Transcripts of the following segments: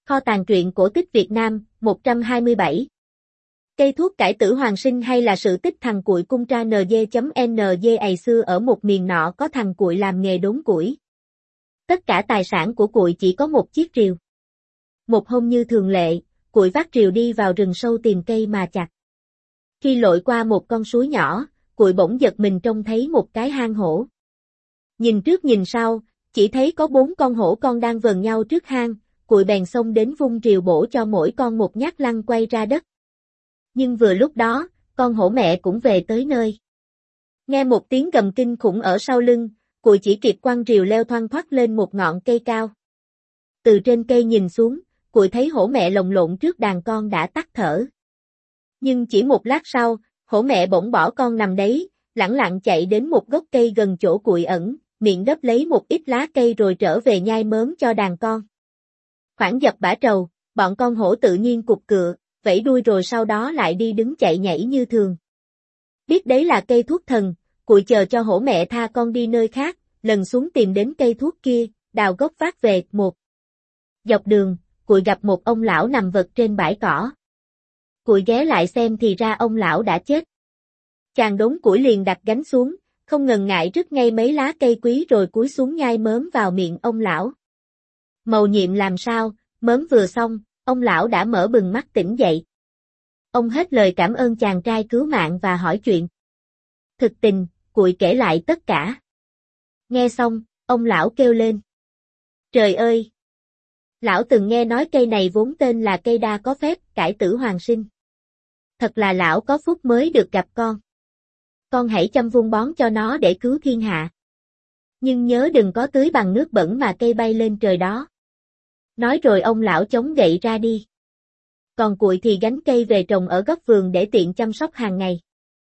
Kho tàng truyện cổ tích Việt Nam, 127. Cây thuốc cải tử hoàng sinh hay là sự tích thằng cuội cung tra NG.NG ày xưa ở một miền nọ có thằng cuội làm nghề đốn củi. Tất cả tài sản của cuội chỉ có một chiếc rìu. Một hôm như thường lệ, cuội vác rìu đi vào rừng sâu tìm cây mà chặt. Khi lội qua một con suối nhỏ, cuội bỗng giật mình trông thấy một cái hang hổ. Nhìn trước nhìn sau, chỉ thấy có 4 con hổ con đang vờn nhau trước hang, cuội bèn xông đến vung rìu bổ cho mỗi con một nhát lăn quay ra đất. Nhưng vừa lúc đó, con hổ mẹ cũng về tới nơi. Nghe một tiếng gầm kinh khủng ở sau lưng, cuội chỉ kịp quăng rìu leo thoăn thoắt lên một ngọn cây cao. Từ trên cây nhìn xuống, cuội thấy hổ mẹ lồng lộn trước đàn con đã tắt thở. Nhưng chỉ một lát sau, hổ mẹ bỗng bỏ con nằm đấy, lẳng lặng chạy đến một gốc cây gần chỗ cuội ẩn, miệng đớp lấy một ít lá cây rồi trở về nhai mớm cho đàn con. Khoảng dập bã trầu, bọn con hổ tự nhiên cục cựa, vẫy đuôi rồi sau đó lại đi đứng chạy nhảy như thường. Biết đấy là cây thuốc thần, cuội chờ cho hổ mẹ tha con đi nơi khác, lần xuống tìm đến cây thuốc kia, đào gốc vác về một. Dọc đường, cuội gặp một ông lão nằm vật trên bãi cỏ. Cuội ghé lại xem thì ra ông lão đã chết. Chàng đốn củi liền đặt gánh xuống, không ngần ngại rứt ngay mấy lá cây quý rồi cúi xuống nhai mớm vào miệng ông lão. Mầu nhiệm làm sao, mớm vừa xong, ông lão đã mở bừng mắt tỉnh dậy. Ông hết lời cảm ơn chàng trai cứu mạng và hỏi chuyện. Thực tình, cuội kể lại tất cả. Nghe xong, ông lão kêu lên. Trời ơi! Lão từng nghe nói cây này vốn tên là cây đa có phép, cải tử hoàng sinh. Thật là lão có phúc mới được gặp con. Con hãy chăm vun bón cho nó để cứu thiên hạ. Nhưng nhớ đừng có tưới bằng nước bẩn mà cây bay lên trời đó. Nói rồi ông lão chống gậy ra đi. Còn cuội thì gánh cây về trồng ở góc vườn để tiện chăm sóc hàng ngày.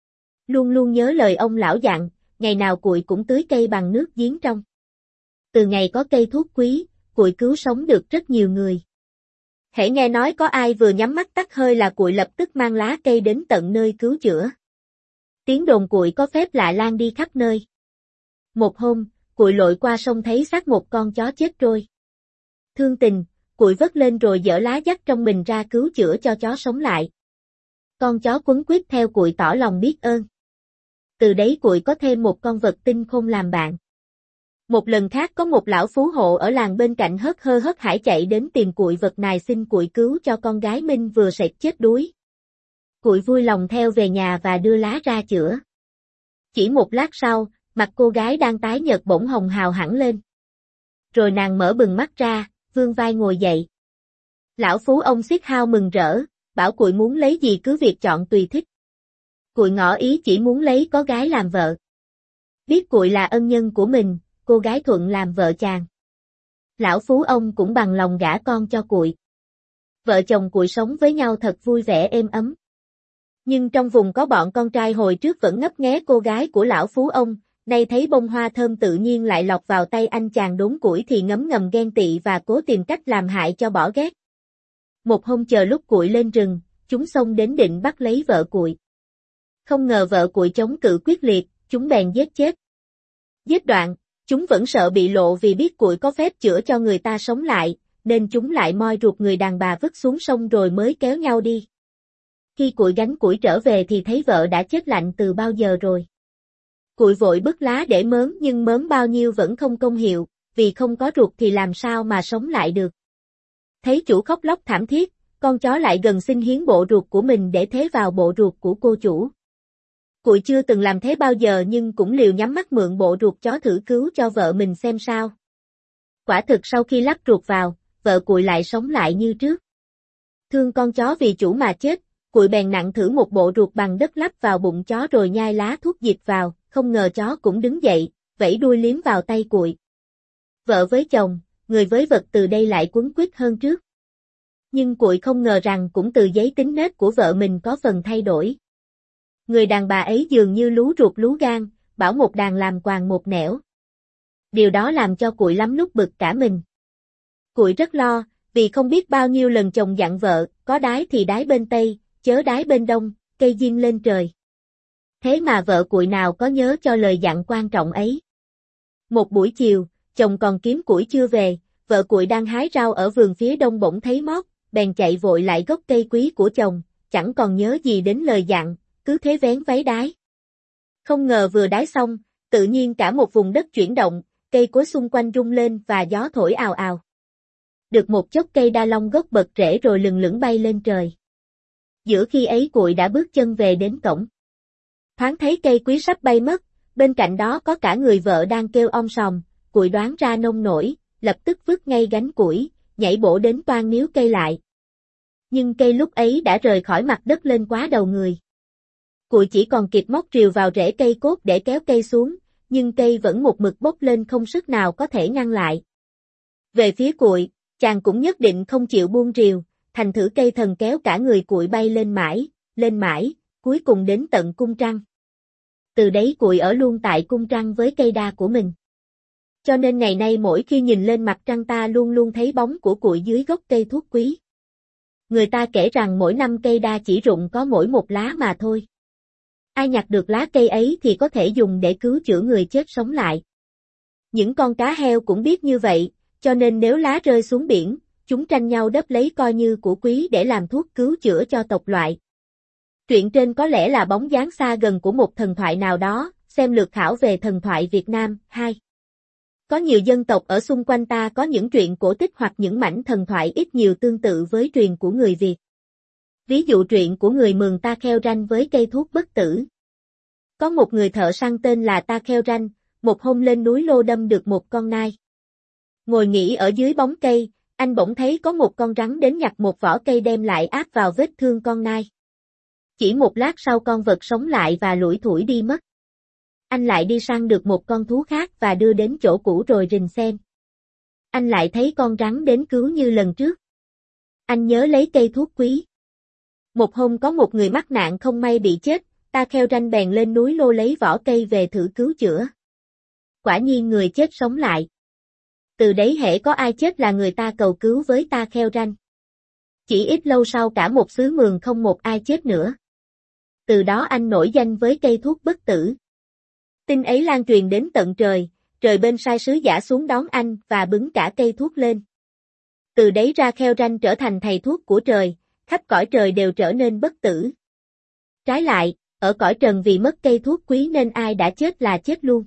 Luôn luôn nhớ lời ông lão dặn, ngày nào cuội cũng tưới cây bằng nước giếng trong. Từ ngày có cây thuốc quý, cuội cứu sống được rất nhiều người. Hễ nghe nói có ai vừa nhắm mắt tắt hơi là cuội lập tức mang lá cây đến tận nơi cứu chữa. Tiếng đồn cuội có phép lạ lan đi khắp nơi. Một hôm, cuội lội qua sông thấy xác một con chó chết trôi. Thương tình, cuội vớt lên rồi dở lá dắt trong mình ra cứu chữa cho chó sống lại. Con chó quấn quýt theo cuội tỏ lòng biết ơn. Từ đấy cuội có thêm một con vật tinh khôn làm bạn. Một lần khác có một lão phú hộ ở làng bên cạnh hớt hải chạy đến tìm cuội vật này xin cuội cứu cho con gái Minh vừa sệt chết đuối. Cuội vui lòng theo về nhà và đưa lá ra chữa. Chỉ một lát sau, mặt cô gái đang tái nhợt bỗng hồng hào hẳn lên. Rồi nàng mở bừng mắt ra, vươn vai ngồi dậy. Lão phú ông xiết hao mừng rỡ, bảo cuội muốn lấy gì cứ việc chọn tùy thích. Cuội ngỏ ý chỉ muốn lấy có gái làm vợ. Biết cuội là ân nhân của mình, cô gái thuận làm vợ chàng. Lão phú ông cũng bằng lòng gả con cho cuội. Vợ chồng cuội sống với nhau thật vui vẻ êm ấm. Nhưng trong vùng có bọn con trai hồi trước vẫn ngấp nghé cô gái của lão phú ông, nay thấy bông hoa thơm tự nhiên lại lọt vào tay anh chàng đốn củi thì ngấm ngầm ghen tị và cố tìm cách làm hại cho bỏ ghét. Một hôm chờ lúc cuội lên rừng, chúng xông đến định bắt lấy vợ cuội. Không ngờ vợ cuội chống cự quyết liệt, chúng bèn giết chết. Giết đoạn, chúng vẫn sợ bị lộ vì biết cuội có phép chữa cho người ta sống lại, nên chúng lại moi ruột người đàn bà vứt xuống sông rồi mới kéo nhau đi. Khi cuội gánh củi trở về thì thấy vợ đã chết lạnh từ bao giờ rồi. Cuội vội bứt lá để mớm nhưng mớm bao nhiêu vẫn không công hiệu, vì không có ruột thì làm sao mà sống lại được. Thấy chủ khóc lóc thảm thiết, con chó lại gần xin hiến bộ ruột của mình để thế vào bộ ruột của cô chủ. Cuội chưa từng làm thế bao giờ nhưng cũng liều nhắm mắt mượn bộ ruột chó thử cứu cho vợ mình xem sao. Quả thực sau khi lắp ruột vào, vợ cuội lại sống lại như trước. Thương con chó vì chủ mà chết, cuội bèn nặn thử một bộ ruột bằng đất lắp vào bụng chó rồi nhai lá thuốc dịch vào, không ngờ chó cũng đứng dậy, vẫy đuôi liếm vào tay cuội. Vợ với chồng, người với vật từ đây lại quấn quýt hơn trước. Nhưng cuội không ngờ rằng cũng từ giấy tính nết của vợ mình có phần thay đổi. Người đàn bà ấy dường như lú ruột lú gan, bảo một đàn làm quàng một nẻo. Điều đó làm cho cuội lắm lúc bực cả mình. Cuội rất lo, vì không biết bao nhiêu lần chồng dặn vợ, có đái thì đái bên Tây, chớ đái bên Đông, cây diêm lên trời. Thế mà vợ cuội nào có nhớ cho lời dặn quan trọng ấy. Một buổi chiều, chồng còn kiếm củi chưa về, vợ cuội đang hái rau ở vườn phía đông bỗng thấy mót, bèn chạy vội lại gốc cây quý của chồng, chẳng còn nhớ gì đến lời dặn, cứ thế vén váy đái. Không ngờ vừa đái xong, tự nhiên cả một vùng đất chuyển động, cây cối xung quanh rung lên và gió thổi ào ào. Được một chốc cây đa long gốc bật rễ rồi lừng lững bay lên trời. Giữa khi ấy cuội đã bước chân về đến cổng. Thoáng thấy cây quý sắp bay mất, bên cạnh đó có cả người vợ đang kêu om sòm, cuội đoán ra nông nổi, lập tức vứt ngay gánh củi, nhảy bổ đến toan níu cây lại. Nhưng cây lúc ấy đã rời khỏi mặt đất lên quá đầu người. Cuội chỉ còn kịp móc rìu vào rễ cây cốt để kéo cây xuống, nhưng cây vẫn một mực bốc lên không sức nào có thể ngăn lại. Về phía cuội, chàng cũng nhất định không chịu buông rìu, thành thử cây thần kéo cả người cuội bay lên mãi, cuối cùng đến tận cung trăng. Từ đấy cuội ở luôn tại cung trăng với cây đa của mình. Cho nên ngày nay mỗi khi nhìn lên mặt trăng ta luôn luôn thấy bóng của cuội dưới gốc cây thuốc quý. Người ta kể rằng mỗi năm cây đa chỉ rụng có mỗi một lá mà thôi. Ai nhặt được lá cây ấy thì có thể dùng để cứu chữa người chết sống lại. Những con cá heo cũng biết như vậy, cho nên nếu lá rơi xuống biển, chúng tranh nhau đớp lấy coi như của quý để làm thuốc cứu chữa cho tộc loại. Truyện trên có lẽ là bóng dáng xa gần của một thần thoại nào đó, xem lược khảo về thần thoại Việt Nam. 2. Có nhiều dân tộc ở xung quanh ta có những truyện cổ tích hoặc những mảnh thần thoại ít nhiều tương tự với truyền của người Việt. Ví dụ truyện của người Mường Ta Kheo Ranh với cây thuốc bất tử. Có một người thợ săn tên là Ta Kheo Ranh, một hôm lên núi Lô đâm được một con nai. Ngồi nghỉ ở dưới bóng cây, anh bỗng thấy có một con rắn đến nhặt một vỏ cây đem lại áp vào vết thương con nai. Chỉ một lát sau con vật sống lại và lủi thủi đi mất. Anh lại đi săn được một con thú khác và đưa đến chỗ cũ rồi rình xem. Anh lại thấy con rắn đến cứu như lần trước. Anh nhớ lấy cây thuốc quý. Một hôm có một người mắc nạn không may bị chết, Ta Kheo Ranh bèn lên núi Lô lấy vỏ cây về thử cứu chữa. Quả nhiên người chết sống lại. Từ đấy hễ có ai chết là người ta cầu cứu với Ta Kheo Ranh. Chỉ ít lâu sau cả một xứ Mường không một ai chết nữa. Từ đó anh nổi danh với cây thuốc bất tử. Tin ấy lan truyền đến tận trời, trời bên sai sứ giả xuống đón anh và bứng cả cây thuốc lên. Từ đấy ra Kheo Ranh trở thành thầy thuốc của trời, khắp cõi trời đều trở nên bất tử. Trái lại, ở cõi trần vì mất cây thuốc quý nên ai đã chết là chết luôn.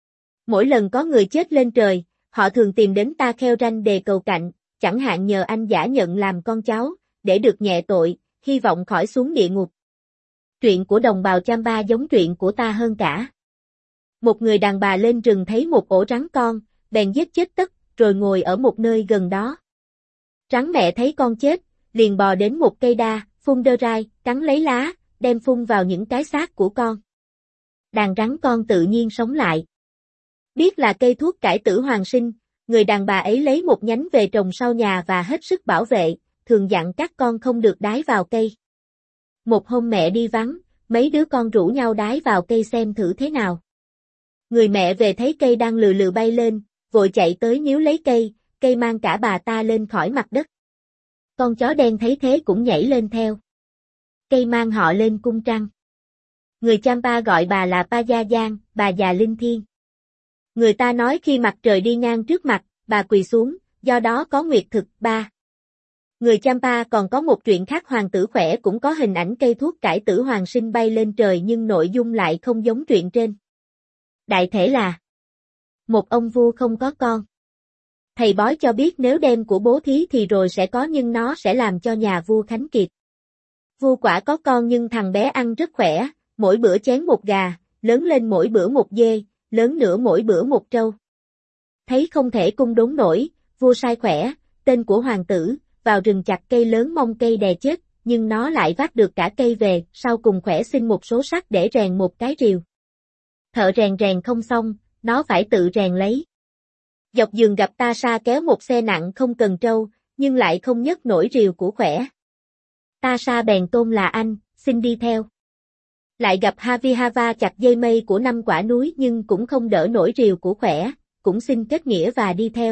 Mỗi lần có người chết lên trời, họ thường tìm đến Ta Kheo Ranh đề cầu cạnh, chẳng hạn nhờ anh giả nhận làm con cháu, để được nhẹ tội, hy vọng khỏi xuống địa ngục. Truyện của đồng bào Champa giống truyện của ta hơn cả. Một người đàn bà lên rừng thấy một ổ rắn con, bèn giết chết tất, rồi ngồi ở một nơi gần đó. Rắn mẹ thấy con chết, liền bò đến một cây đa, phun đơ rai, cắn lấy lá, đem phun vào những cái xác của con. Đàn rắn con tự nhiên sống lại. Biết là cây thuốc cải tử hoàng sinh, người đàn bà ấy lấy một nhánh về trồng sau nhà và hết sức bảo vệ, thường dặn các con không được đái vào cây. Một hôm mẹ đi vắng, mấy đứa con rủ nhau đái vào cây xem thử thế nào. Người mẹ về thấy cây đang lừ lừ bay lên, vội chạy tới níu lấy cây mang cả bà ta lên khỏi mặt đất. Con chó đen thấy thế cũng nhảy lên theo. Cây mang họ lên cung trăng. Người Champa gọi bà là Pa Gia Giang, bà già linh thiêng. Người ta nói khi mặt trời đi ngang trước mặt, bà quỳ xuống, do đó có nguyệt thực. 3. Người Champa còn có một truyện khác hoàng tử khỏe cũng có hình ảnh cây thuốc cải tử hoàng sinh bay lên trời nhưng nội dung lại không giống truyện trên. Đại thể là một ông vua không có con. Thầy bói cho biết nếu đem của bố thí thì rồi sẽ có nhưng nó sẽ làm cho nhà vua khánh kiệt. Vua quả có con nhưng thằng bé ăn rất khỏe, mỗi bữa chén một gà, lớn lên mỗi bữa một dê, lớn nữa mỗi bữa một trâu. Thấy không thể cung đốn nổi, vua sai khỏe, tên của hoàng tử, vào rừng chặt cây lớn mong cây đè chết, nhưng nó lại vác được cả cây về, sau cùng khỏe xin một số sắt để rèn một cái rìu. Thợ rèn không xong, nó phải tự rèn lấy. Dọc đường gặp Ta Sa kéo một xe nặng không cần trâu, nhưng lại không nhấc nổi rìu của khỏe. Ta Sa bèn tôn là anh, xin đi theo. Lại gặp Havihava chặt dây mây của 5 quả núi nhưng cũng không đỡ nổi rìu của khỏe, cũng xin kết nghĩa và đi theo.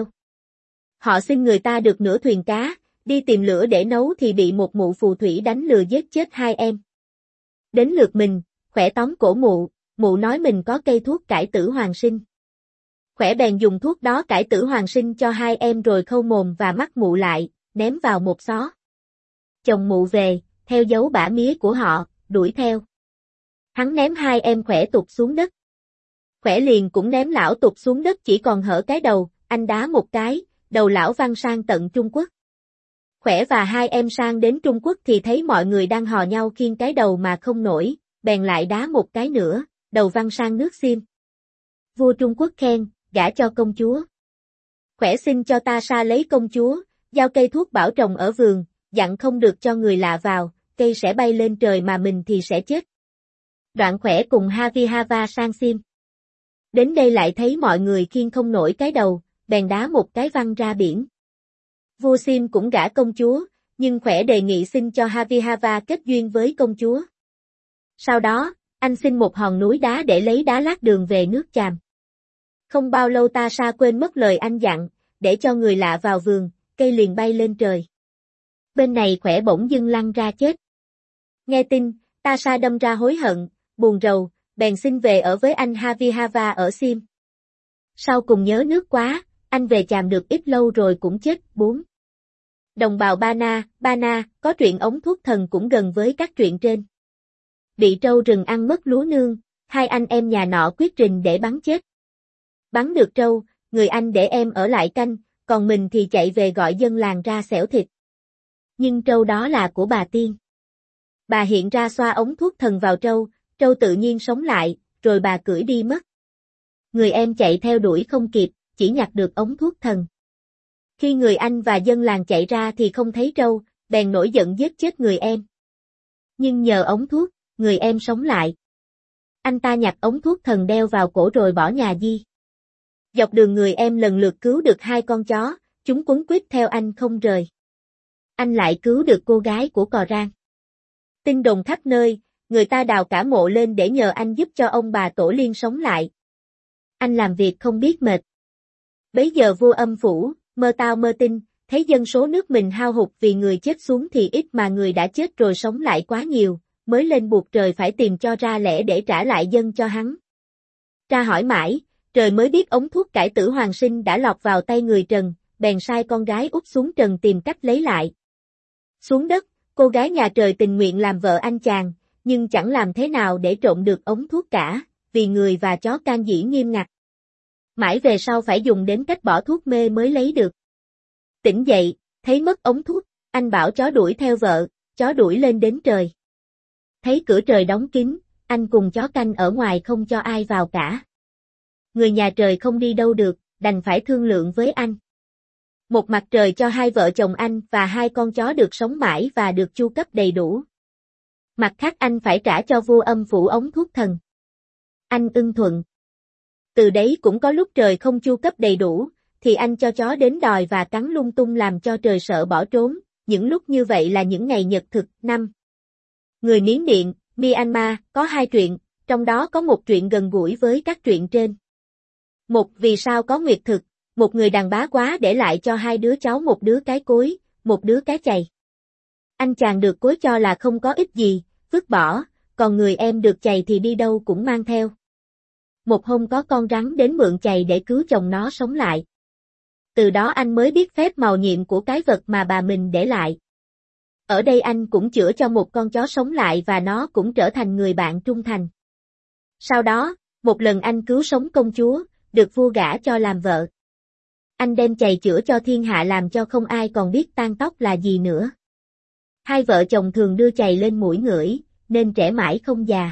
Họ xin người ta được nửa thuyền cá, đi tìm lửa để nấu thì bị một mụ phù thủy đánh lừa giết chết 2 em. Đến lượt mình, khỏe tóm cổ mụ nói mình có cây thuốc cải tử hoàng sinh. Khỏe bèn dùng thuốc đó cải tử hoàn sinh cho hai em rồi khâu mồm và mắt mụ lại, ném vào một xó. Chồng mụ về, theo dấu bả mía của họ, đuổi theo. Hắn ném hai em Khỏe tụt xuống đất. Khỏe liền cũng ném lão tụt xuống đất chỉ còn hở cái đầu, anh đá một cái, đầu lão văng sang tận Trung Quốc. Khỏe và hai em sang đến Trung Quốc thì thấy mọi người đang hò nhau khiêng cái đầu mà không nổi, bèn lại đá một cái nữa, đầu văng sang nước Xiêm. Vua Trung Quốc khen, gả cho công chúa. Khỏe xin cho ta sa lấy công chúa, giao cây thuốc bảo trồng ở vườn, dặn không được cho người lạ vào, cây sẽ bay lên trời mà mình thì sẽ chết. Đoạn Khỏe cùng Havihava sang Xiêm. Đến đây lại thấy mọi người khiêng không nổi cái đầu, bèn đá một cái văng ra biển. Vua Xiêm cũng gả công chúa, nhưng Khỏe đề nghị xin cho Havihava kết duyên với công chúa. Sau đó, anh xin một hòn núi đá để lấy đá lát đường về nước Chàm. Không bao lâu Ta Sa quên mất lời anh dặn, để cho người lạ vào vườn, cây liền bay lên trời. Bên này Khỏe bỗng dưng lăn ra chết. Nghe tin, Ta Sa đâm ra hối hận, buồn rầu, bèn xin về ở với anh Havihava ở Xiêm. Sau cùng nhớ nước quá, anh về Chàm được ít lâu rồi cũng chết. 4. Đồng bào Ba Na, có truyện ống thuốc thần cũng gần với các truyện trên. Bị trâu rừng ăn mất lúa nương, hai anh em nhà nọ quyết trình để bắn chết. Bắn được trâu, người anh để em ở lại canh, còn mình thì chạy về gọi dân làng ra xẻo thịt. Nhưng trâu đó là của bà Tiên. Bà hiện ra xoa ống thuốc thần vào trâu, trâu tự nhiên sống lại, rồi bà cưỡi đi mất. Người em chạy theo đuổi không kịp, chỉ nhặt được ống thuốc thần. Khi người anh và dân làng chạy ra thì không thấy trâu, bèn nổi giận giết chết người em. Nhưng nhờ ống thuốc, người em sống lại. Anh ta nhặt ống thuốc thần đeo vào cổ rồi bỏ nhà đi. Dọc đường người em lần lượt cứu được hai con chó, chúng quấn quýt theo anh không rời. Anh lại cứu được cô gái của Cò Rang. Tin đồn khắp nơi, người ta đào cả mộ lên để nhờ anh giúp cho ông bà Tổ Liên sống lại. Anh làm việc không biết mệt. Bấy giờ vua Âm Phủ, Mơ Tao Mơ Tinh, thấy dân số nước mình hao hụt vì người chết xuống thì ít mà người đã chết rồi sống lại quá nhiều, mới lên buộc trời phải tìm cho ra lẽ để trả lại dân cho hắn. Tra hỏi mãi, trời mới biết ống thuốc cải tử hoàn sinh đã lọt vào tay người Trần, bèn sai con gái út xuống trần tìm cách lấy lại. Xuống đất, cô gái nhà trời tình nguyện làm vợ anh chàng, nhưng chẳng làm thế nào để trộm được ống thuốc cả, vì người và chó can dĩ nghiêm ngặt. Mãi về sau phải dùng đến cách bỏ thuốc mê mới lấy được. Tỉnh dậy, thấy mất ống thuốc, anh bảo chó đuổi theo vợ, chó đuổi lên đến trời. Thấy cửa trời đóng kín, anh cùng chó canh ở ngoài không cho ai vào cả. Người nhà trời không đi đâu được, đành phải thương lượng với anh. Một mặt trời cho hai vợ chồng anh và hai con chó được sống mãi và được chu cấp đầy đủ. Mặt khác anh phải trả cho vua Âm Phủ ống thuốc thần. Anh ưng thuận. Từ đấy cũng có lúc trời không chu cấp đầy đủ, thì anh cho chó đến đòi và cắn lung tung làm cho trời sợ bỏ trốn, những lúc như vậy là những ngày nhật thực. 5. Người Miến Điện, Myanmar, có hai truyện, trong đó có một truyện gần gũi với các truyện trên. Một vì sao có nguyệt thực, một người đàn bá quá để lại cho hai đứa cháu một đứa cái cối, một đứa cái chày. Anh chàng được cối cho là không có ích gì, vứt bỏ, còn người em được chày thì đi đâu cũng mang theo. Một hôm có con rắn đến mượn chày để cứu chồng nó sống lại. Từ đó anh mới biết phép màu nhiệm của cái vật mà bà mình để lại. Ở đây anh cũng chữa cho một con chó sống lại và nó cũng trở thành người bạn trung thành. Sau đó, một lần anh cứu sống công chúa, được vua gả cho làm vợ. Anh đem chày chữa cho thiên hạ làm cho không ai còn biết tang tóc là gì nữa. Hai vợ chồng thường đưa chày lên mũi ngửi, nên trẻ mãi không già.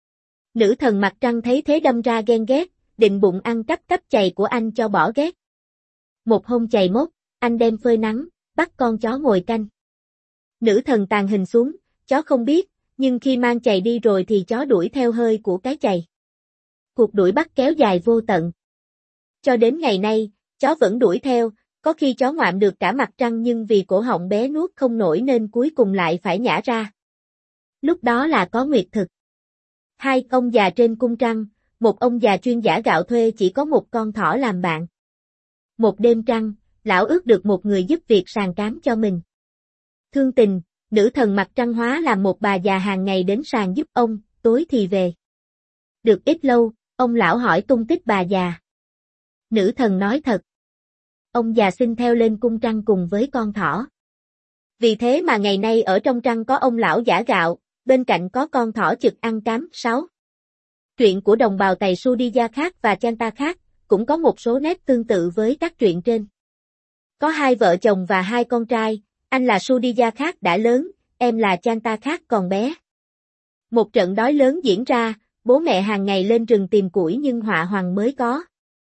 Nữ thần Mặt Trăng thấy thế đâm ra ghen ghét, định bụng ăn cắp chày của anh cho bỏ ghét. Một hôm chày mốt, anh đem phơi nắng, bắt con chó ngồi canh. Nữ thần tàn hình xuống, chó không biết, nhưng khi mang chày đi rồi thì chó đuổi theo hơi của cái chày. Cuộc đuổi bắt kéo dài vô tận. Cho đến ngày nay, chó vẫn đuổi theo, có khi chó ngoạm được cả Mặt Trăng nhưng vì cổ họng bé nuốt không nổi nên cuối cùng lại phải nhả ra. Lúc đó là có nguyệt thực. Hai ông già trên cung trăng, một ông già chuyên giả gạo thuê chỉ có một con thỏ làm bạn. Một đêm trăng, lão ước được một người giúp việc sàng cám cho mình. Thương tình, nữ thần Mặt Trăng hóa làm một bà già hàng ngày đến sàng giúp ông, tối thì về. Được ít lâu, ông lão hỏi tung tích bà già. Nữ thần nói thật. Ông già xin theo lên cung trăng cùng với con thỏ. Vì thế mà ngày nay ở trong trăng có ông lão giả gạo, bên cạnh có con thỏ chực ăn cám. 6. Truyện của đồng bào Tày Sudhya khác và Chanta khác, cũng có một số nét tương tự với các truyện trên. Có 2 vợ chồng và 2 con trai, anh là Sudhya khác đã lớn, em là Chanta khác còn bé. Một trận đói lớn diễn ra, bố mẹ hàng ngày lên rừng tìm củi nhưng họa hoàng mới có.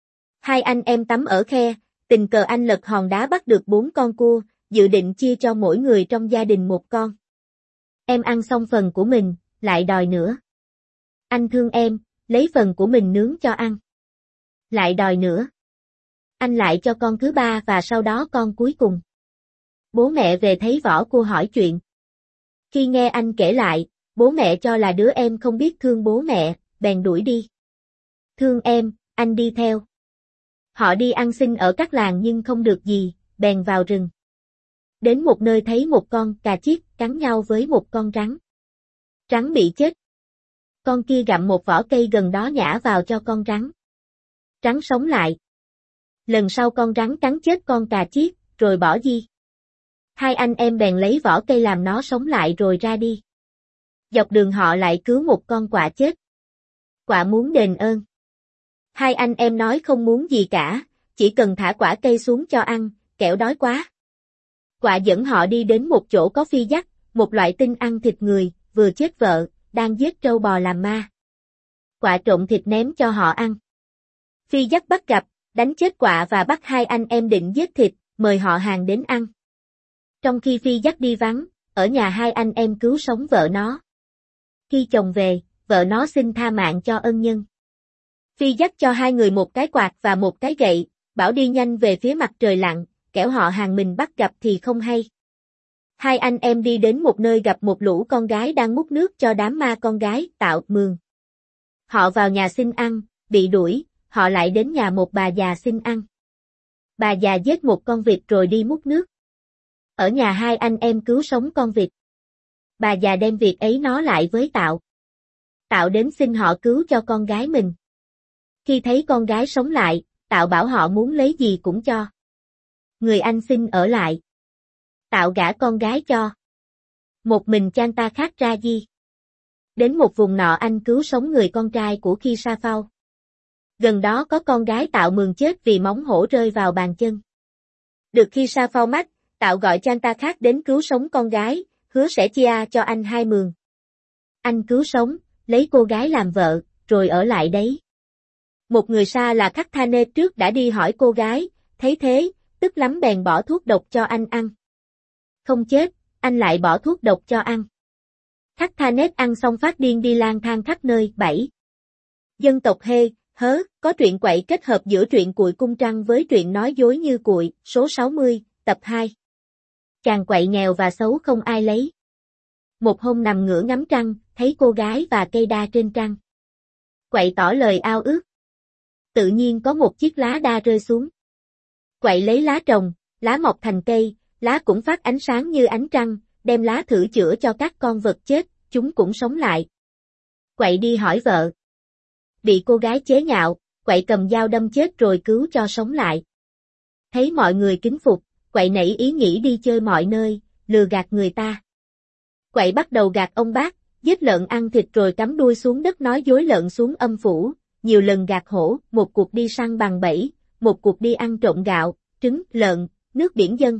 2 anh em tắm ở khe, tình cờ anh lật hòn đá bắt được 4 con cua, dự định chia cho mỗi người trong gia đình một con. Em ăn xong phần của mình, lại đòi nữa. Anh thương em, lấy phần của mình nướng cho ăn. Lại đòi nữa. Anh lại cho con thứ 3 và sau đó con cuối cùng. Bố mẹ về thấy vỏ cua hỏi chuyện. Khi nghe anh kể lại, bố mẹ cho là đứa em không biết thương bố mẹ, bèn đuổi đi. Thương em, anh đi theo. Họ đi ăn xin ở các làng nhưng không được gì, bèn vào rừng. Đến một nơi thấy một con cà chiết cắn nhau với một con rắn. Rắn bị chết. Con kia gặm một vỏ cây gần đó nhả vào cho con rắn. Rắn sống lại. Lần sau con rắn cắn chết con cà chiết, rồi bỏ đi. 2 anh em bèn lấy vỏ cây làm nó sống lại rồi ra đi. Dọc đường họ lại cứu một con quạ chết. Quạ muốn đền ơn. 2 anh em nói không muốn gì cả, chỉ cần thả quả cây xuống cho ăn, kẻo đói quá. Quạ dẫn họ đi đến một chỗ có phi dắt, một loại tinh ăn thịt người, vừa chết vợ, đang giết trâu bò làm ma. Quạ trộn thịt ném cho họ ăn. Phi dắt bắt gặp, đánh chết quạ và bắt 2 anh em định giết thịt, mời họ hàng đến ăn. Trong khi phi dắt đi vắng, ở nhà 2 anh em cứu sống vợ nó. Khi chồng về, vợ nó xin tha mạng cho ân nhân. Phi dắt cho 2 người một cái quạt và một cái gậy, bảo đi nhanh về phía mặt trời lặn, kẻo họ hàng mình bắt gặp thì không hay. 2 anh em đi đến một nơi gặp một lũ con gái đang múc nước cho đám ma con gái tạo mường. Họ vào nhà xin ăn, bị đuổi, họ lại đến nhà một bà già xin ăn. Bà già giết một con vịt rồi đi múc nước. Ở nhà 2 anh em cứu sống con vịt. Bà già đem vịt ấy nó lại với Tạo. Tạo đến xin họ cứu cho con gái mình. Khi thấy con gái sống lại, Tạo bảo họ muốn lấy gì cũng cho. Người anh xin ở lại. Tạo gả con gái cho. Một mình Chanta khác ra di. Đến một vùng nọ anh cứu sống người con trai của Khi Sa Phao. Gần đó có con gái Tạo mường chết vì móng hổ rơi vào bàn chân. Được Khi Sa Phao mắt, Tạo gọi Chanta khác đến cứu sống con gái, hứa sẽ chia cho anh 2 mường. Anh cứu sống, lấy cô gái làm vợ, rồi ở lại đấy. Một người Sa là Khắc Tha Nê trước đã đi hỏi cô gái, thấy thế, tức lắm bèn bỏ thuốc độc cho anh ăn. Không chết, anh lại bỏ thuốc độc cho ăn. Khắc Tha Nết ăn xong phát điên đi lang thang khắp nơi. 7. Dân tộc Hê, Hớ, có truyện quậy kết hợp giữa truyện Cuội Cung Trăng với truyện Nói Dối Như Cuội, số 60, tập 2. Chàng quậy nghèo và xấu không ai lấy. Một hôm nằm ngửa ngắm trăng, thấy cô gái và cây đa trên trăng. Quậy tỏ lời ao ước. Tự nhiên có một chiếc lá đa rơi xuống. Quậy lấy lá trồng, lá mọc thành cây, lá cũng phát ánh sáng như ánh trăng, đem lá thử chữa cho các con vật chết, chúng cũng sống lại. Quậy đi hỏi vợ. Bị cô gái chế nhạo, Quậy cầm dao đâm chết rồi cứu cho sống lại. Thấy mọi người kính phục, Quậy nảy ý nghĩ đi chơi mọi nơi, lừa gạt người ta. Quậy bắt đầu gạt ông bác, giết lợn ăn thịt rồi cắm đuôi xuống đất nói dối lợn xuống âm phủ, nhiều lần gạt hổ, một cuộc đi săn bằng bẫy, một cuộc đi ăn trộm gạo, trứng, lợn, nước biển dân.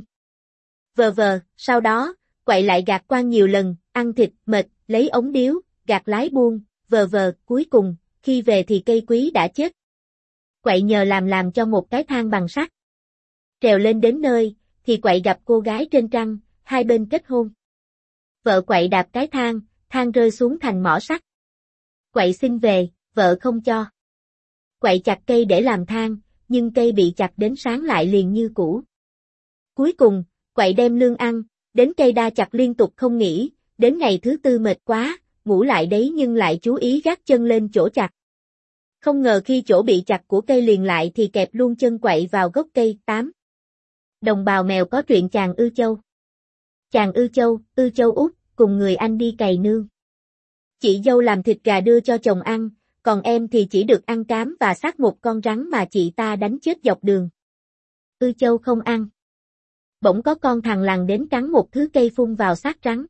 Sau đó, Quậy lại gạt quan nhiều lần, ăn thịt, mệt, lấy ống điếu, gạt lái buôn, cuối cùng, khi về thì cây quý đã chết. Quậy nhờ làm cho một cái thang bằng sắt. Trèo lên đến nơi, thì Quậy gặp cô gái trên trăng, hai bên kết hôn. Vợ Quậy đạp cái thang rơi xuống thành mỏ sắt. Quậy xin về, vợ không cho. Quậy chặt cây để làm thang, nhưng cây bị chặt đến sáng lại liền như cũ. Cuối cùng, Quậy đem lương ăn, đến cây đa chặt liên tục không nghỉ, đến ngày thứ 4 mệt quá, ngủ lại đấy nhưng lại chú ý gác chân lên chỗ chặt. Không ngờ khi chỗ bị chặt của cây liền lại thì kẹp luôn chân Quậy vào gốc cây. 8. Đồng bào mèo có truyện chàng Ư Châu. Chàng Ư Châu út, cùng người anh đi cày nương. Chị dâu làm thịt gà đưa cho chồng ăn, còn em thì chỉ được ăn cám và xác một con rắn mà chị ta đánh chết dọc đường. Ư Châu không ăn. Bỗng có con thằn lằn đến cắn một thứ cây phun vào xác rắn.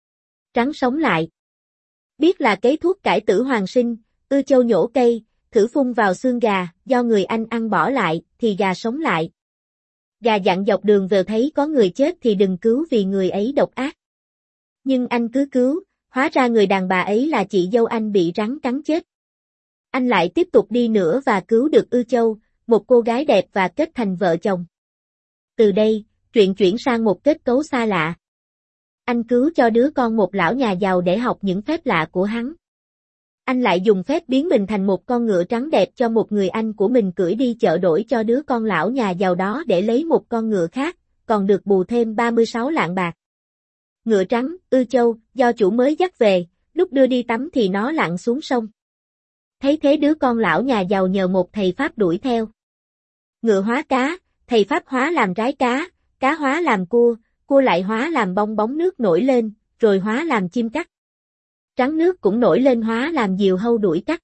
Rắn sống lại. Biết là cấy thuốc cải tử hoàn sinh, Ư Châu nhổ cây, thử phun vào xương gà, do người anh ăn bỏ lại, thì gà sống lại. Gà dặn dọc đường về thấy có người chết thì đừng cứu vì người ấy độc ác. Nhưng anh cứ cứu, hóa ra người đàn bà ấy là chị dâu anh bị rắn cắn chết. Anh lại tiếp tục đi nữa và cứu được Ư Châu, một cô gái đẹp và kết thành vợ chồng. Từ đây, chuyện chuyển sang một kết cấu xa lạ. Anh cứu cho đứa con một lão nhà giàu để học những phép lạ của hắn. Anh lại dùng phép biến mình thành một con ngựa trắng đẹp cho một người anh của mình cưỡi đi chợ đổi cho đứa con lão nhà giàu đó để lấy một con ngựa khác, còn được bù thêm 36 lạng bạc. Ngựa trắng, Ư Châu, do chủ mới dắt về, lúc đưa đi tắm thì nó lặn xuống sông. Thấy thế đứa con lão nhà giàu nhờ một thầy Pháp đuổi theo. Ngựa hóa cá, thầy Pháp hóa làm rái cá hóa làm cua lại hóa làm bong bóng nước nổi lên, rồi hóa làm chim cắt. Rắn nước cũng nổi lên hóa làm diều hâu đuổi cắt.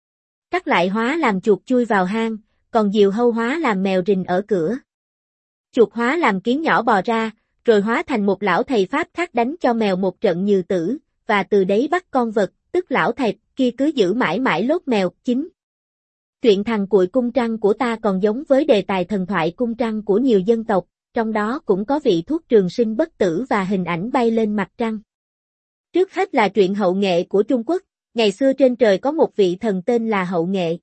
Cắt lại hóa làm chuột chui vào hang, còn diều hâu hóa làm mèo rình ở cửa. Chuột hóa làm kiến nhỏ bò ra, rồi hóa thành một lão thầy Pháp khác đánh cho mèo một trận nhừ tử, và từ đấy bắt con vật, tức lão thầy kia cứ giữ mãi mãi lốt mèo. 9. Chuyện thằng cuội cung trăng của ta còn giống với đề tài thần thoại cung trăng của nhiều dân tộc, trong đó cũng có vị thuốc trường sinh bất tử và hình ảnh bay lên mặt trăng. Trước hết là truyện Hậu Nghệ của Trung Quốc, ngày xưa trên trời có một vị thần tên là Hậu Nghệ.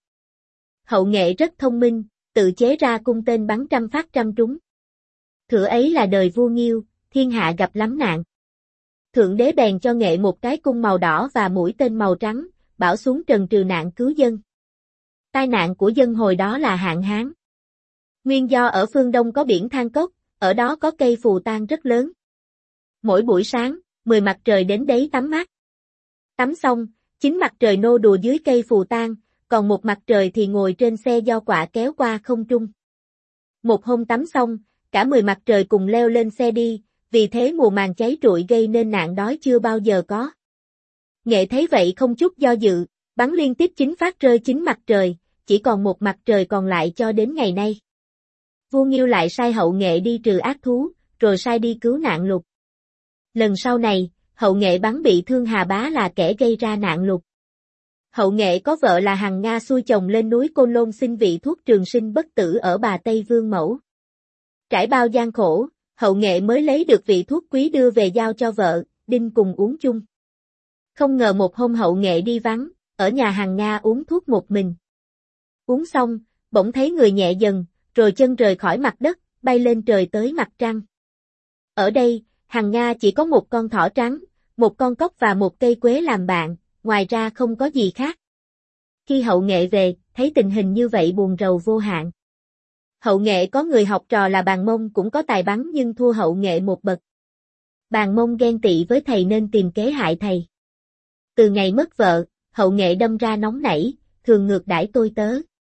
Hậu Nghệ rất thông minh, tự chế ra cung tên bắn trăm phát trăm trúng. Thửa ấy là đời vua Nghiêu, thiên hạ gặp lắm nạn. Thượng đế bèn cho Nghệ một cái cung màu đỏ và mũi tên màu trắng, bảo xuống trần trừ nạn cứu dân. Tai nạn của dân hồi đó là hạn hán. Nguyên do ở phương Đông có biển Than Cốc, ở đó có cây phù tang rất lớn. Mỗi buổi sáng, 10 mặt trời đến đấy tắm mát. Tắm xong, 9 mặt trời nô đùa dưới cây phù tang, còn một mặt trời thì ngồi trên xe do quạ kéo qua không trung. Một hôm tắm xong, cả 10 mặt trời cùng leo lên xe đi, vì thế mùa màng cháy rụi gây nên nạn đói chưa bao giờ có. Nghệ thấy vậy không chút do dự, bắn liên tiếp 9 phát rơi 9 mặt trời, chỉ còn một mặt trời còn lại cho đến ngày nay. Vua Nghiêu lại sai Hậu Nghệ đi trừ ác thú, rồi sai đi cứu nạn lụt. Lần sau này, Hậu Nghệ bắn bị thương Hà Bá là kẻ gây ra nạn lụt. Hậu Nghệ có vợ là Hằng Nga xuôi chồng lên núi Côn Lôn xin vị thuốc trường sinh bất tử ở Bà Tây Vương Mẫu. Trải bao gian khổ, Hậu Nghệ mới lấy được vị thuốc quý đưa về giao cho vợ, Đinh cùng uống chung. Không ngờ một hôm Hậu Nghệ đi vắng, ở nhà Hằng Nga uống thuốc một mình. Uống xong, bỗng thấy người nhẹ dần, rồi chân rời khỏi mặt đất, bay lên trời tới mặt trăng. Ở đây, Hằng Nga chỉ có một con thỏ trắng, một con cóc và một cây quế làm bạn, ngoài ra không có gì khác. Khi Hậu Nghệ về, thấy tình hình như vậy buồn rầu vô hạn. Hậu Nghệ có người học trò là Bàn Mông cũng có tài bắn nhưng thua Hậu Nghệ một bậc. Bàn Mông ghen tị với thầy nên tìm kế hại thầy. Từ ngày mất vợ, Hậu Nghệ đâm ra nóng nảy, thường ngược đãi tôi tớ.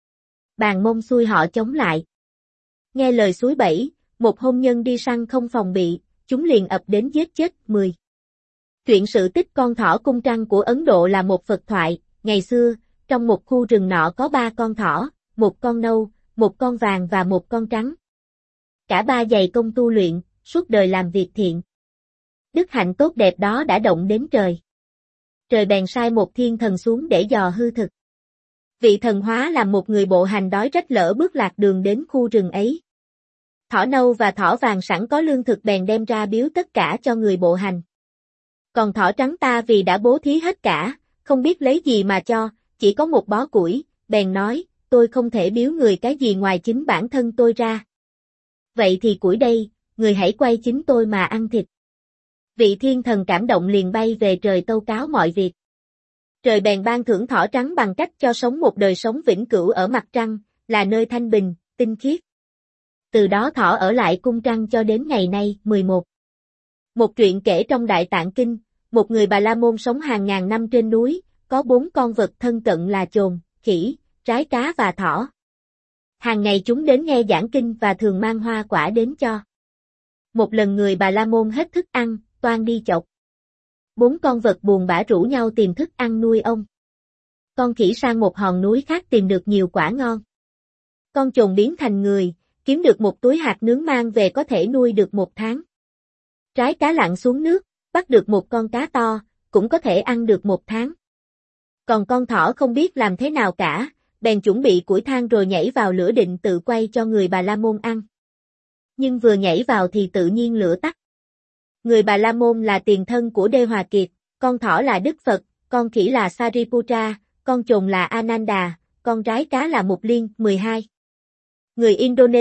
Bàn Mông xui họ chống lại. Nghe lời suối bẫy, một hôn nhân đi săn không phòng bị, chúng liền ập đến giết chết 10. Chuyện sự tích con thỏ cung trăng của Ấn Độ là một Phật thoại. Ngày xưa, trong một khu rừng nọ có 3 con thỏ, một con nâu, một con vàng và một con trắng. Cả 3 dày công tu luyện, suốt đời làm việc thiện. Đức hạnh tốt đẹp đó đã động đến trời. Trời bèn sai một thiên thần xuống để dò hư thực. Vị thần hóa làm một người bộ hành đói rách lỡ bước lạc đường đến khu rừng ấy. Thỏ nâu và thỏ vàng sẵn có lương thực bèn đem ra biếu tất cả cho người bộ hành. Còn thỏ trắng ta vì đã bố thí hết cả, không biết lấy gì mà cho, chỉ có một bó củi, bèn nói, tôi không thể biếu người cái gì ngoài chính bản thân tôi ra. Vậy thì củi đây, người hãy quay chính tôi mà ăn thịt. Vị thiên thần cảm động liền bay về trời tâu cáo mọi việc. Trời bèn ban thưởng thỏ trắng bằng cách cho sống một đời sống vĩnh cửu ở mặt trăng, là nơi thanh bình, tinh khiết. Từ đó thỏ ở lại cung trăng cho đến ngày nay. 11. Một truyện kể trong Đại Tạng Kinh, một người Bà La Môn sống hàng ngàn năm trên núi, có 4 con vật thân cận là chồn, khỉ, rái cá và thỏ. Hàng ngày chúng đến nghe giảng kinh và thường mang hoa quả đến cho. Một lần người Bà La Môn hết thức ăn, toan đi chọc. 4 con vật buồn bã rủ nhau tìm thức ăn nuôi ông. Con khỉ sang một hòn núi khác tìm được nhiều quả ngon. Con chồn biến thành người, kiếm được một túi hạt nướng mang về có thể nuôi được 1 tháng. Trái cá lặn xuống nước, bắt được một con cá to, cũng có thể ăn được 1 tháng. Còn con thỏ không biết làm thế nào cả, bèn chuẩn bị củi than rồi nhảy vào lửa định tự quay cho người Bà La Môn ăn. Nhưng vừa nhảy vào thì tự nhiên lửa tắt. Người Bà La Môn là tiền thân của Đê Hòa Kiệt, con thỏ là Đức Phật, con khỉ là Sariputra, con chồn là Ananda, con rái cá là Mục Liên. 12. Người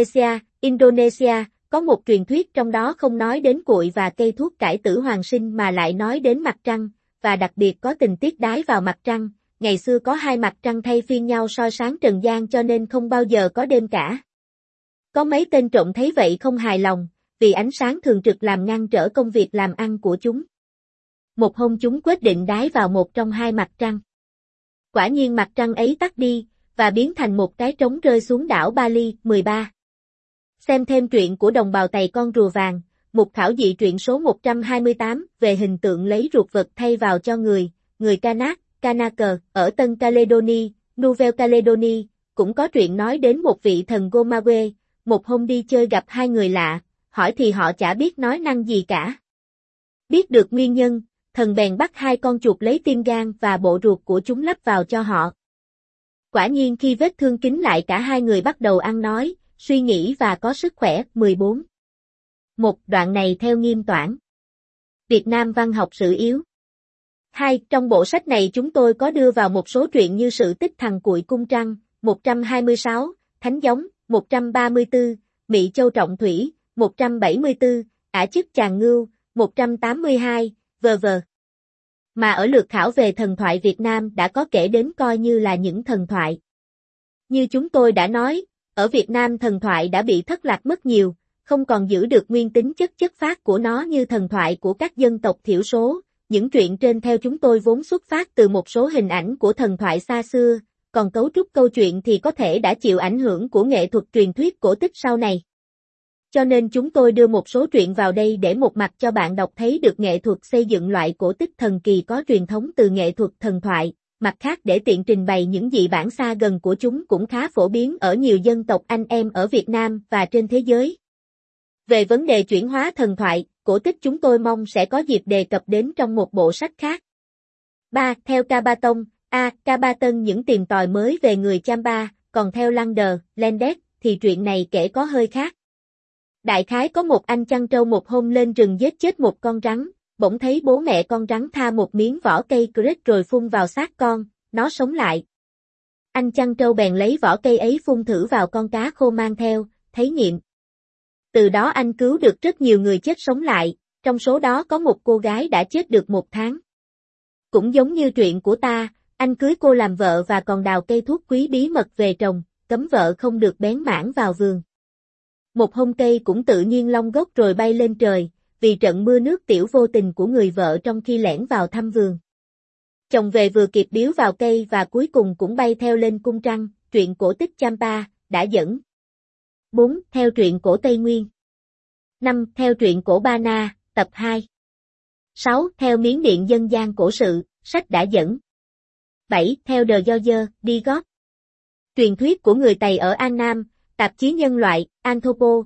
Indonesia, có một truyền thuyết trong đó không nói đến cuội và cây thuốc cải tử hoàng sinh mà lại nói đến mặt trăng, và đặc biệt có tình tiết đái vào mặt trăng. Ngày xưa có 2 mặt trăng thay phiên nhau soi sáng trần gian cho nên không bao giờ có đêm cả. Có mấy tên trộm thấy vậy không hài lòng, vì ánh sáng thường trực làm ngăn trở công việc làm ăn của chúng. Một hôm chúng quyết định đái vào một trong 2 mặt trăng. Quả nhiên mặt trăng ấy tắt đi, và biến thành một cái trống rơi xuống đảo Bali. 13. Xem thêm truyện của đồng bào Tày con rùa vàng, mục khảo dị truyện số 128 về hình tượng lấy ruột vật thay vào cho người Kanak, ở Tân Caledonia, Nouvelle Caledonie, cũng có truyện nói đến một vị thần Gomawe, một hôm đi chơi gặp 2 người lạ, hỏi thì họ chả biết nói năng gì cả. Biết được nguyên nhân, thần bèn bắt 2 con chuột lấy tim gan và bộ ruột của chúng lắp vào cho họ. Quả nhiên khi vết thương kín lại cả 2 người bắt đầu ăn nói, suy nghĩ và có sức khỏe. 14. Một đoạn này theo Nghiêm Toản. Việt Nam văn học sử yếu. 2. Trong bộ sách này chúng tôi có đưa vào một số truyện như Sự tích thằng cuội cung trăng, 126, Thánh giống, 134, Mị Châu Trọng Thủy, 174, Ả Chức Chàng Ngưu, 182, v.v. Mà ở lược khảo về thần thoại Việt Nam đã có kể đến coi như là những thần thoại. Như chúng tôi đã nói, ở Việt Nam thần thoại đã bị thất lạc mất nhiều, không còn giữ được nguyên tính chất phát của nó như thần thoại của các dân tộc thiểu số. Những truyện trên theo chúng tôi vốn xuất phát từ một số hình ảnh của thần thoại xa xưa, còn cấu trúc câu chuyện thì có thể đã chịu ảnh hưởng của nghệ thuật truyền thuyết cổ tích sau này. Cho nên chúng tôi đưa một số truyện vào đây để một mặt cho bạn đọc thấy được nghệ thuật xây dựng loại cổ tích thần kỳ có truyền thống từ nghệ thuật thần thoại, mặt khác để tiện trình bày những dị bản xa gần của chúng cũng khá phổ biến ở nhiều dân tộc anh em ở Việt Nam và trên thế giới. Về vấn đề chuyển hóa thần thoại, cổ tích chúng tôi mong sẽ có dịp đề cập đến trong một bộ sách khác. 3. Theo Kabaton, Kabaton những tìm tòi mới về người Champa, còn theo Lander, Landes, thì chuyện này kể có hơi khác. Đại khái có một anh chăn trâu một hôm lên rừng giết chết một con rắn, bỗng thấy bố mẹ con rắn tha một miếng vỏ cây crết rồi phun vào xác con, nó sống lại. Anh chăn trâu bèn lấy vỏ cây ấy phun thử vào con cá khô mang theo, thấy nghiệm. Từ đó anh cứu được rất nhiều người chết sống lại, trong số đó có một cô gái đã chết được 1 tháng. Cũng giống như chuyện của ta, anh cưới cô làm vợ và còn đào cây thuốc quý bí mật về trồng, cấm vợ không được bén mảng vào vườn. Một hôm cây cũng tự nhiên long gốc rồi bay lên trời, vì trận mưa nước tiểu vô tình của người vợ trong khi lẻn vào thăm vườn. Chồng về vừa kịp biếu vào cây và cuối cùng cũng bay theo lên cung trăng, truyện cổ tích Champa, đã dẫn. 4. Theo truyện cổ Tây Nguyên. 5. Theo truyện cổ Ba Na, tập 2. 6. Theo Miến Điện dân gian cổ sự, sách đã dẫn. 7. Theo The Georgia, đi góp. Truyền thuyết của người Tày ở An Nam, tạp chí Nhân loại, Anthropo,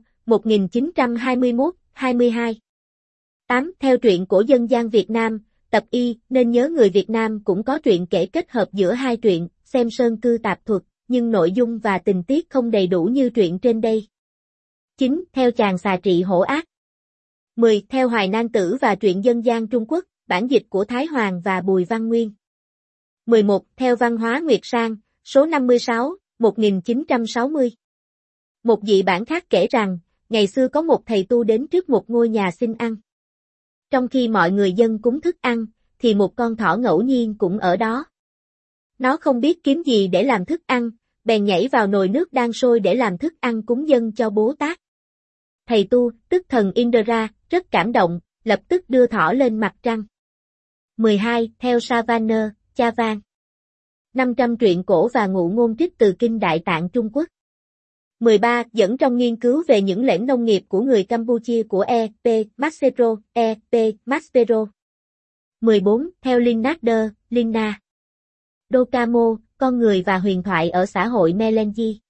1921-22. 8. Theo truyện cổ dân gian Việt Nam, tập Y, nên nhớ người Việt Nam cũng có truyện kể kết hợp giữa 2 truyện, xem Sơn Cư Tạp Thuật, nhưng nội dung và tình tiết không đầy đủ như truyện trên đây. 9. Theo Chàng Xà Trị Hổ Ác. 10. Theo Hoài Nan Tử và truyện dân gian Trung Quốc, bản dịch của Thái Hoàng và Bùi Văn Nguyên. 11. Theo Văn hóa Nguyệt Sang, số 56, 1960. Một dị bản khác kể rằng, ngày xưa có một thầy tu đến trước một ngôi nhà xin ăn. Trong khi mọi người dân cúng thức ăn, thì một con thỏ ngẫu nhiên cũng ở đó. Nó không biết kiếm gì để làm thức ăn, bèn nhảy vào nồi nước đang sôi để làm thức ăn cúng dâng cho Bố Tát. Thầy tu, tức thần Indra, rất cảm động, lập tức đưa thỏ lên mặt trăng. 12. Theo Savannah, Chavan. 500 truyện cổ và ngụ ngôn trích từ Kinh Đại Tạng Trung Quốc. 13. Dẫn trong nghiên cứu về những lễn nông nghiệp của người Campuchia của E.P. Maspero. 14. Theo Linnader, Linna. Dokamo, con người và huyền thoại ở xã hội Melenji.